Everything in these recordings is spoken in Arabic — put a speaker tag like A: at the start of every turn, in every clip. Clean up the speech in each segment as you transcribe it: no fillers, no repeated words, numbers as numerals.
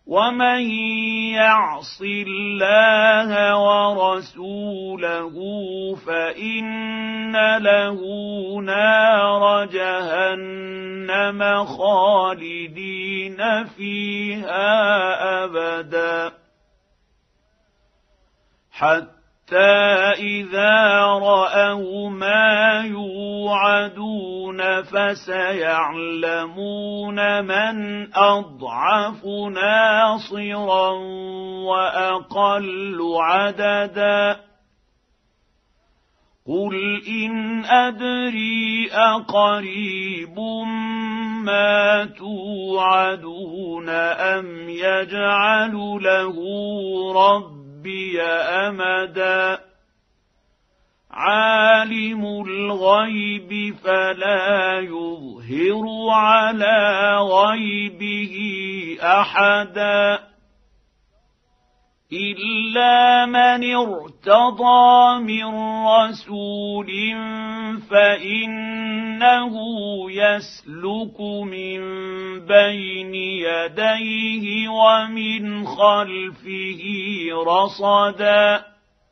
A: ومن يعص الله ورسوله فإن له نار جهنم خالدين فيها أبدا حتى إذا رأوا ما يوعدون فسيعلمون من أضعف ناصرا وأقل عددا قل إن أدري أقريب ما توعدون أم يجعل له ربي أمدا عالم الغيب فلا يظهر على غيبه أحدا إلا من ارتضى من رسول فإنه يسلك من بين يديه ومن خلفه رصدا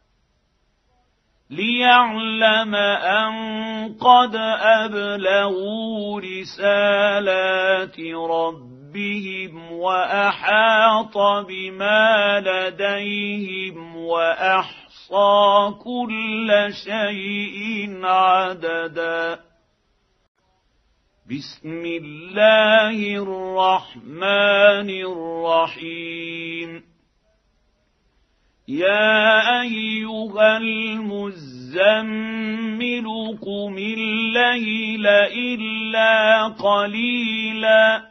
A: ليعلم أن قد أبلغوا رسالات ربهم وأحاط بما لديهم وأحصى كل شيء عددا بسم الله الرحمن الرحيم يا أيها المزمل قم الليل إلا قليلا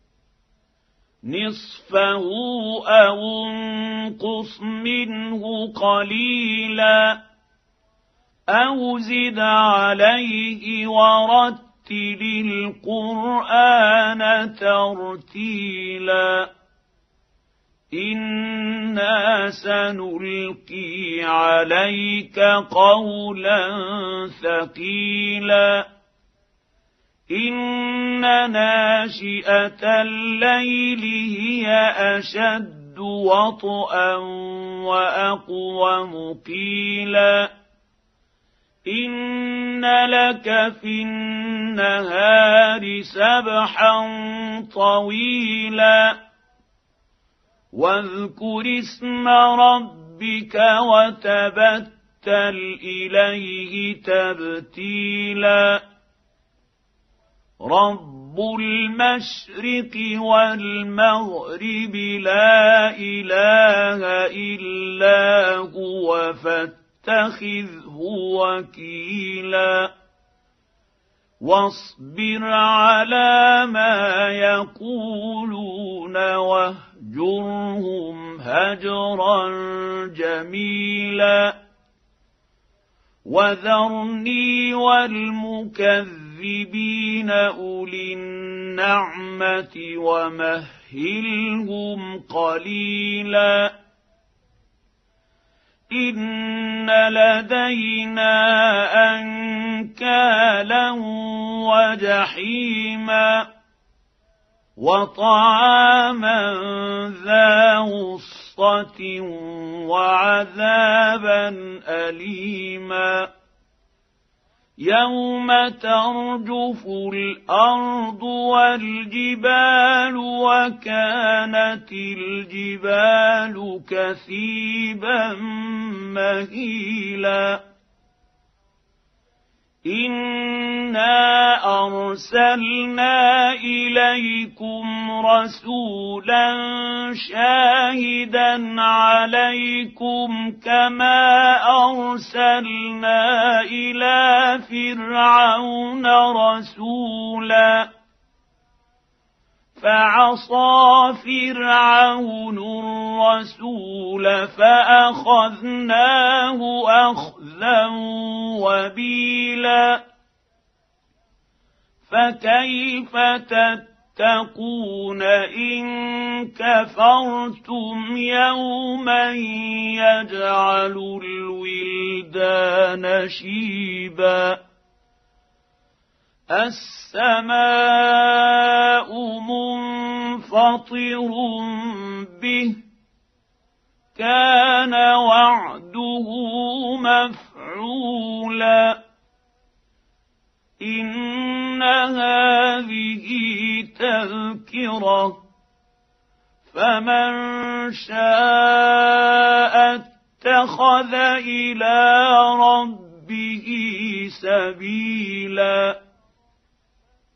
A: نصفه أو انقص منه قليلا أو زد عليه ورتل القرآن ترتيلا إنا سنلقي عليك قولا ثقيلا إن ناشئة الليل هي أشد وطئا وأقوم قيلا إن لك في النهار سبحا طويلا واذكر اسم ربك وتبتل إليه تبتيلا رب المشرق والمغرب لا إله إلا هو فاتخذه وكيلا واصبر على ما يقولون واهجرهم هجرا جميلا وذرني والمكذبين أولي النعمة ومهلهم قليلا إن لدينا أنكالا وجحيما وطعاما ذا غصة وعذابا أليما يوم ترجف الأرض والجبال وكانت الجبال كثيبا مهيلا إنا أرسلنا إليكم رسولا شاهدا عليكم كما أرسلنا إلى فرعون رسولا فعصى فرعون الرسول فأخذناه أخذا وبيلا فكيف تتقون إن كفرتم يوما يجعل الولدان شيبا السماء منفطر مفعولا إن هذه تذكرة فمن شاء اتخذ إلى ربه سبيلا